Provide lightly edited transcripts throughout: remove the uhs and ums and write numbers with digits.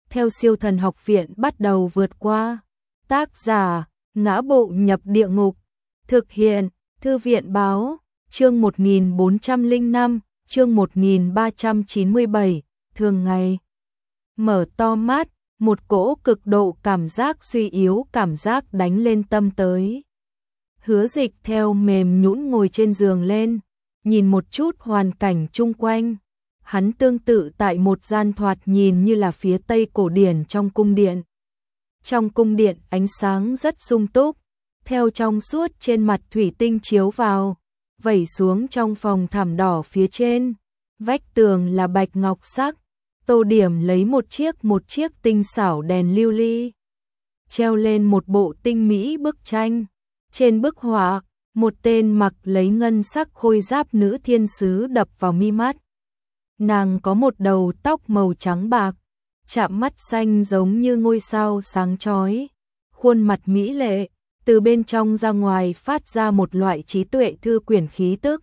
theo Siêu Thần Học Viện bắt đầu vượt qua. Tác giả: Ngã Bộ Nhập Địa Ngục. Thực hiện: Thư viện báo. Chương 1405, chương 1397, thường ngày. Mở to mắt, một cỗ cực độ cảm giác suy yếu cảm giác đánh lên tâm tới. Hứa Dịch theo mềm nhũn ngồi trên giường lên, nhìn một chút hoàn cảnh chung quanh. Hắn tương tự tại một gian thoạt nhìn như là phía Tây cổ điển trong cung điện. Trong cung điện ánh sáng rất sung túc, theo trong suốt trên mặt thủy tinh chiếu vào, vẩy xuống trong phòng thảm đỏ phía trên. Vách tường là bạch ngọc sắc, tô điểm lấy một chiếc tinh xảo đèn lưu ly. Treo lên một bộ tinh mỹ bức tranh. Trên bức họa, một tên mặc lấy ngân sắc khôi giáp nữ thiên sứ đập vào mi mắt. Nàng có một đầu tóc màu trắng bạc, chạm mắt xanh giống như ngôi sao sáng chói, khuôn mặt mỹ lệ, từ bên trong ra ngoài phát ra một loại trí tuệ thư quyển khí tức.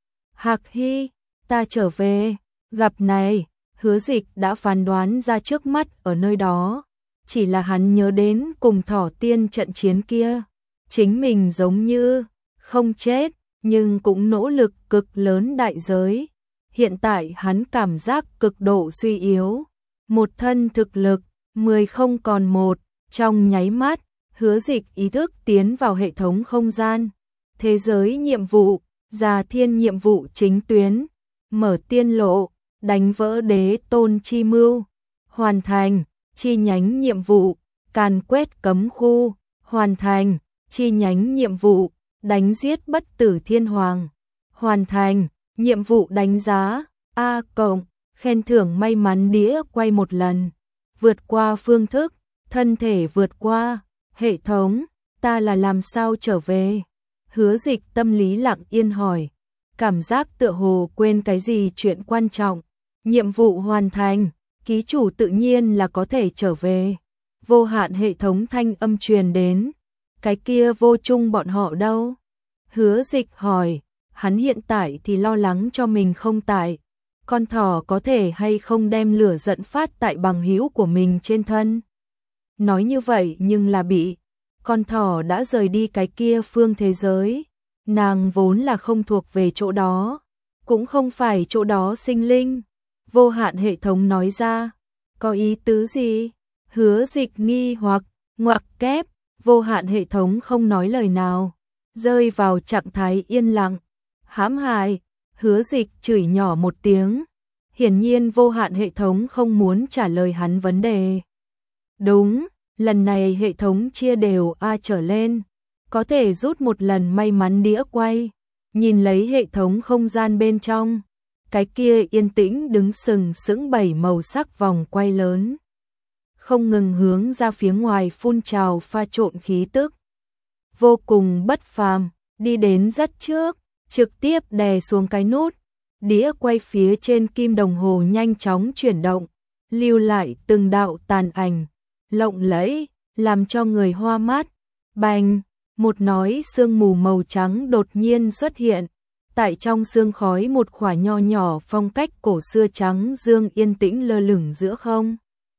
Hạc Hy, ta trở về. Gặp này, Hứa Dịch đã phán đoán ra trước mắt ở nơi đó, chỉ là hắn nhớ đến cùng Thỏ Tiên trận chiến kia, chính mình giống như không chết, nhưng cũng nỗ lực cực lớn đại giới. Hiện tại hắn cảm giác cực độ suy yếu, một thân thực lực 10 không còn một. Trong nháy mắt, Hứa Dịch ý thức tiến vào hệ thống không gian. Thế giới nhiệm vụ, Già Thiên nhiệm vụ chính tuyến, mở tiên lộ, đánh vỡ đế tôn chi mưu, hoàn thành. Chi nhánh nhiệm vụ, càn quét cấm khu, hoàn thành. Chi nhánh nhiệm vụ, đánh giết bất tử thiên hoàng, hoàn thành. Nhiệm vụ đánh giá A+, khen thưởng may mắn đĩa quay một lần, vượt qua phương thức, thân thể vượt qua. Hệ thống, ta là làm sao trở về? Hứa Dịch tâm lý lặng yên hỏi, cảm giác tựa hồ quên cái gì chuyện quan trọng. Nhiệm vụ hoàn thành, ký chủ tự nhiên là có thể trở về. Vô hạn hệ thống thanh âm truyền đến, cái kia Vô Trung bọn họ đâu? Hứa Dịch hỏi, hắn hiện tại thì lo lắng cho mình không tại. Con thỏ có thể hay không đem lửa giận phát tại bằng hữu của mình trên thân. Nói như vậy nhưng là bị. Con thỏ đã rời đi cái kia phương thế giới. Nàng vốn là không thuộc về chỗ đó, cũng không phải chỗ đó sinh linh. Vô hạn hệ thống nói ra, có ý tứ gì? Hứa Dịch nghi hoặc, ngoặc kép. Vô hạn hệ thống không nói lời nào, rơi vào trạng thái yên lặng. Hãm hại. Hứa Dịch chửi nhỏ một tiếng. Hiển nhiên vô hạn hệ thống không muốn trả lời hắn vấn đề. Đúng, lần này hệ thống chia đều A trở lên, có thể rút một lần may mắn đĩa quay. Nhìn lấy hệ thống không gian bên trong, cái kia yên tĩnh đứng sừng sững 7 màu sắc vòng quay lớn, không ngừng hướng ra phía ngoài phun trào pha trộn khí tức. Vô cùng bất phàm, đi đến rất trước, trực tiếp đè xuống cái nút. Đĩa quay phía trên kim đồng hồ nhanh chóng chuyển động, lưu lại từng đạo tàn ảnh, lộng lẫy, làm cho người hoa mắt. Bành, một nói sương mù màu trắng đột nhiên xuất hiện. Tại trong sương khói một khỏa nho nhỏ phong cách cổ xưa trắng dương yên tĩnh lơ lửng giữa không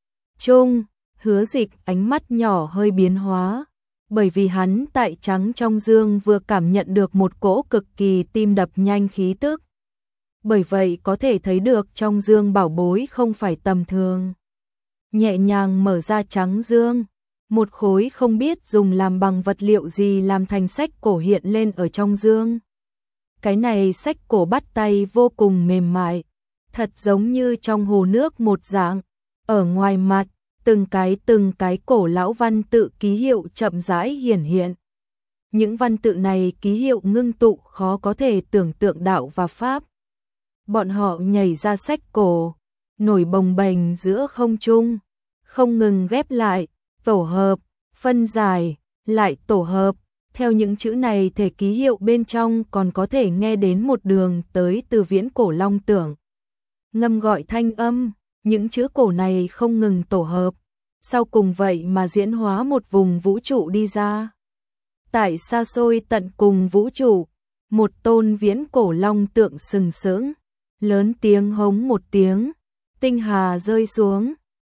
trung. Hứa Dịch ánh mắt nhỏ hơi biến hóa, bởi vì hắn tại trắng trong dương vừa cảm nhận được một cỗ cực kỳ tim đập nhanh khí tức. Bởi vậy có thể thấy được trong dương bảo bối không phải tầm thường. Nhẹ nhàng mở ra trắng dương, một khối không biết dùng làm bằng vật liệu gì làm thành sách cổ hiện lên ở trong dương. Cái này sách cổ bắt tay vô cùng mềm mại, thật giống như trong hồ nước một dạng. Ở ngoài mặt, từng cái cổ lão văn tự ký hiệu chậm rãi hiển hiện. Những văn tự này ký hiệu ngưng tụ khó có thể tưởng tượng đạo và pháp. Bọn họ nhảy ra sách cổ, nổi bồng bềnh giữa không trung, không ngừng ghép lại, tổ hợp, phân giải, lại tổ hợp. Theo những chữ này thể ký hiệu bên trong còn có thể nghe đến một đường tới từ viễn cổ long tưởng. Ngâm gọi thanh âm, những chữ cổ này không ngừng tổ hợp, sau cùng vậy mà diễn hóa một vùng vũ trụ đi ra. Tại xa xôi tận cùng vũ trụ, một tôn viễn cổ long tượng sừng sững, lớn tiếng hống một tiếng, tinh hà rơi xuống,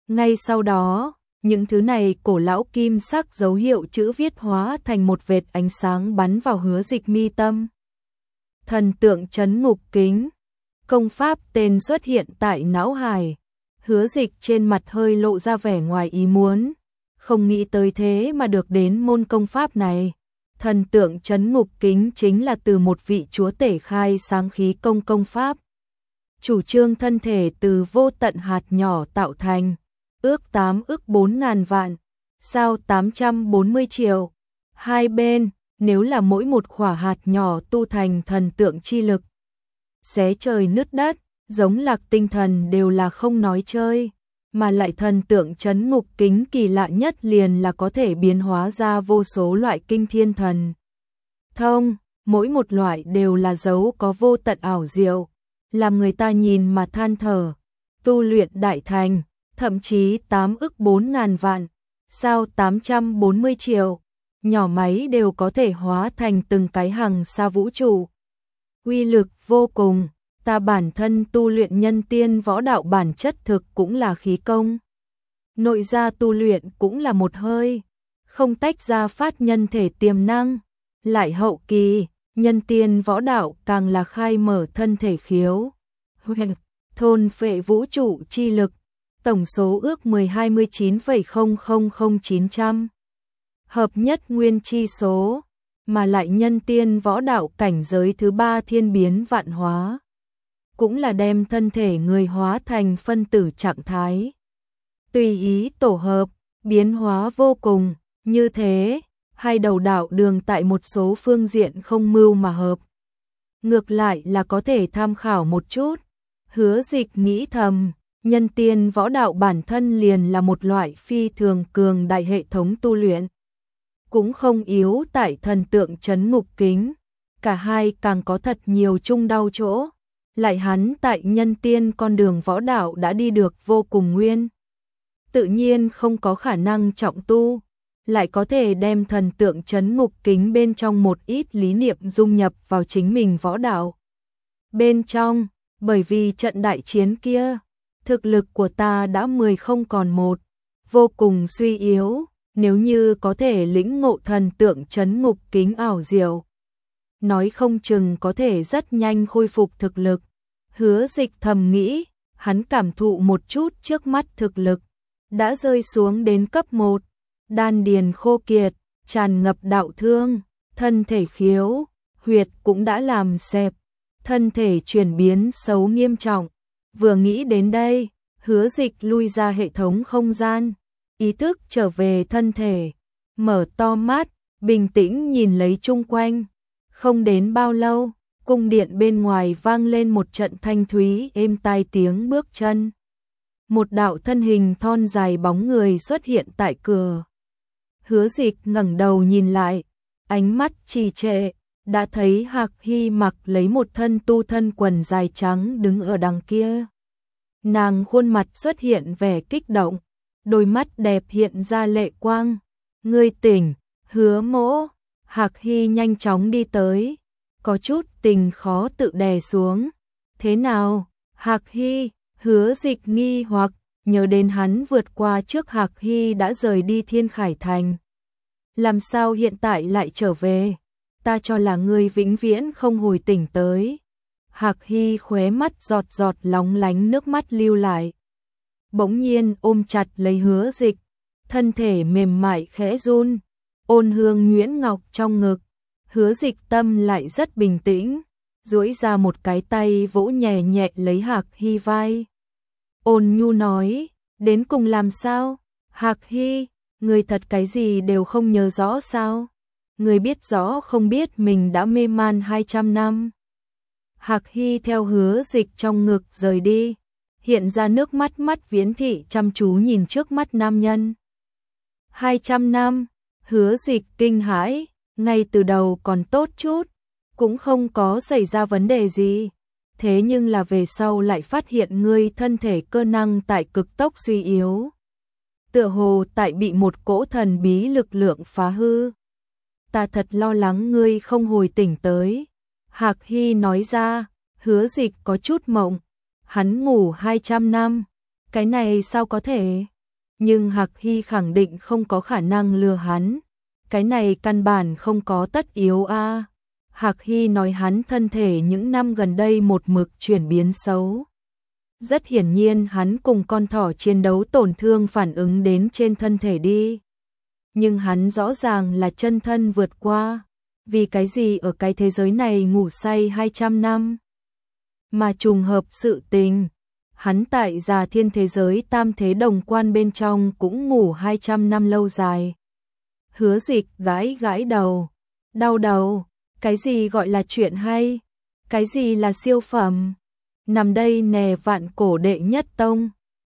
Ngay sau đó, những thứ này cổ lão kim sắc dấu hiệu chữ viết hóa thành một vệt ánh sáng bắn vào Hứa Dịch mi tâm. Thần tượng trấn ngục kính. Công pháp tên xuất hiện tại não hải. Hứa Dịch trên mặt hơi lộ ra vẻ ngoài ý muốn. Không nghĩ tới thế mà được đến môn công pháp này. Thần tượng trấn ngục kính chính là từ một vị chúa tể khai sáng khí công pháp. Chủ trương thân thể từ vô tận hạt nhỏ tạo thành, ước 8 ức 4.000 vạn, sao 840 triệu. Hai bên, nếu là mỗi một khỏa hạt nhỏ tu thành thần tượng chi lực, xé trời nứt đất, giống Lạc Tinh Thần đều là không nói chơi, mà lại thần tượng trấn ngục kính kỳ lạ nhất liền là có thể biến hóa ra vô số loại kinh thiên thần thông, mỗi một loại đều là dấu có vô tận ảo diệu, làm người ta nhìn mà than thở. Tu luyện đại thành, thậm chí 8 ức 4.000 vạn, sao 840 triệu, nhỏ máy đều có thể hóa thành từng cái hằng sa vũ trụ. Uy lực vô cùng, ta bản thân tu luyện nhân tiên võ đạo bản chất thực cũng là khí công. Nội gia tu luyện cũng là một hơi, không tách ra phát nhân thể tiềm năng, lại hậu kỳ, nhân tiên võ đạo càng là khai mở thân thể khiếu. Huyền, thôn phệ vũ trụ chi lực, tổng số ước 1029,000900. Hợp nhất nguyên chi số, mà lại nhân tiên võ đạo cảnh giới thứ 3 thiên biến vạn hóa. Cũng là đem thân thể người hóa thành phân tử trạng thái. Tùy ý tổ hợp, biến hóa vô cùng, như thế, hai đầu đạo đường tại một số phương diện không mưu mà hợp. Ngược lại là có thể tham khảo một chút. Hứa Dịch nghĩ thầm, nhân tiên võ đạo bản thân liền là một loại phi thường cường đại hệ thống tu luyện. Cũng không yếu tại thần tượng trấn ngục kính, cả hai càng có thật nhiều chung đau chỗ. Lại hắn tại nhân tiên con đường võ đạo đã đi được vô cùng nguyên. Tự nhiên không có khả năng trọng tu, lại có thể đem thần tượng trấn ngục kính bên trong một ít lý niệm dung nhập vào chính mình võ đạo. Bên trong, bởi vì trận đại chiến kia, thực lực của ta đã 10 không còn một, vô cùng suy yếu, nếu như có thể lĩnh ngộ thần tượng trấn ngục kính ảo diệu, nói không chừng có thể rất nhanh khôi phục thực lực. Hứa Dịch thầm nghĩ, hắn cảm thụ một chút trước mắt thực lực, đã rơi xuống đến cấp 1, đan điền khô kiệt, tràn ngập đạo thương, thân thể khiếu, huyệt cũng đã làm xẹp, thân thể chuyển biến xấu nghiêm trọng. Vừa nghĩ đến đây, Hứa Dịch lui ra hệ thống không gian, ý thức trở về thân thể, mở to mắt, bình tĩnh nhìn lấy chung quanh. Không đến bao lâu, cung điện bên ngoài vang lên một trận thanh thúy êm tai tiếng bước chân. Một đạo thân hình thon dài bóng người xuất hiện tại cửa. Hứa Dịch ngẩng đầu nhìn lại, ánh mắt trì trệ, đã thấy Hạc Hy mặc lấy một thân tu thân quần dài trắng đứng ở đằng kia. Nàng khuôn mặt xuất hiện vẻ kích động, đôi mắt đẹp hiện ra lệ quang. Ngươi tỉnh, Hứa mỗ. Hạc Hy nhanh chóng đi tới, có chút tình khó tự đè xuống. Thế nào? Hạc Hy, Hứa Dịch nghi hoặc, nhớ đến hắn vượt qua trước Hạc Hy đã rời đi Thiên Khải Thành. Làm sao hiện tại lại trở về? Ta cho là ngươi vĩnh viễn không hồi tỉnh tới. Hạc Hy khóe mắt giọt giọt lóng lánh nước mắt lưu lại. Bỗng nhiên ôm chặt lấy Hứa Dịch, thân thể mềm mại khẽ run, ôn hương nhuyễn ngọc trong ngực. Hứa Dịch tâm lại rất bình tĩnh, duỗi ra một cái tay vỗ nhẹ nhẹ lấy Hạc Hy vai. Ôn nhu nói, đến cùng làm sao? Hạc Hy, người thật cái gì đều không nhớ rõ sao? Người biết rõ không biết mình đã mê man 200 năm. Hạc Hy theo Hứa Dịch trong ngực rời đi, hiện ra nước mắt mắt viễn thị chăm chú nhìn trước mắt nam nhân. 200 năm, Hứa Dịch kinh hãi, ngay từ đầu còn tốt chút, cũng không có xảy ra vấn đề gì. Thế nhưng là về sau lại phát hiện ngươi thân thể cơ năng tại cực tốc suy yếu. Tựa hồ tại bị một cỗ thần bí lực lượng phá hư. Ta thật lo lắng ngươi không hồi tỉnh tới. Hạc Hy nói ra. Hứa Dịch có chút mộng. Hắn ngủ 200 năm. Cái này sao có thể? Nhưng Hạc Hy khẳng định không có khả năng lừa hắn. Cái này căn bản không có tất yếu a. Hạc Hy nói hắn thân thể những năm gần đây một mực chuyển biến xấu. Rất hiển nhiên hắn cùng con thỏ chiến đấu tổn thương phản ứng đến trên thân thể đi. Nhưng hắn rõ ràng là chân thân vượt qua. Vì cái gì ở cái thế giới này ngủ say 200 năm? Mà trùng hợp sự tình, hắn tại Già Thiên thế giới tam thế đồng quan bên trong cũng ngủ 200 năm lâu dài. Hứa Dịch gãi gãi đầu, đau đầu, cái gì gọi là chuyện hay? Cái gì là siêu phẩm? Nằm đây nè Vạn Cổ đệ nhất tông,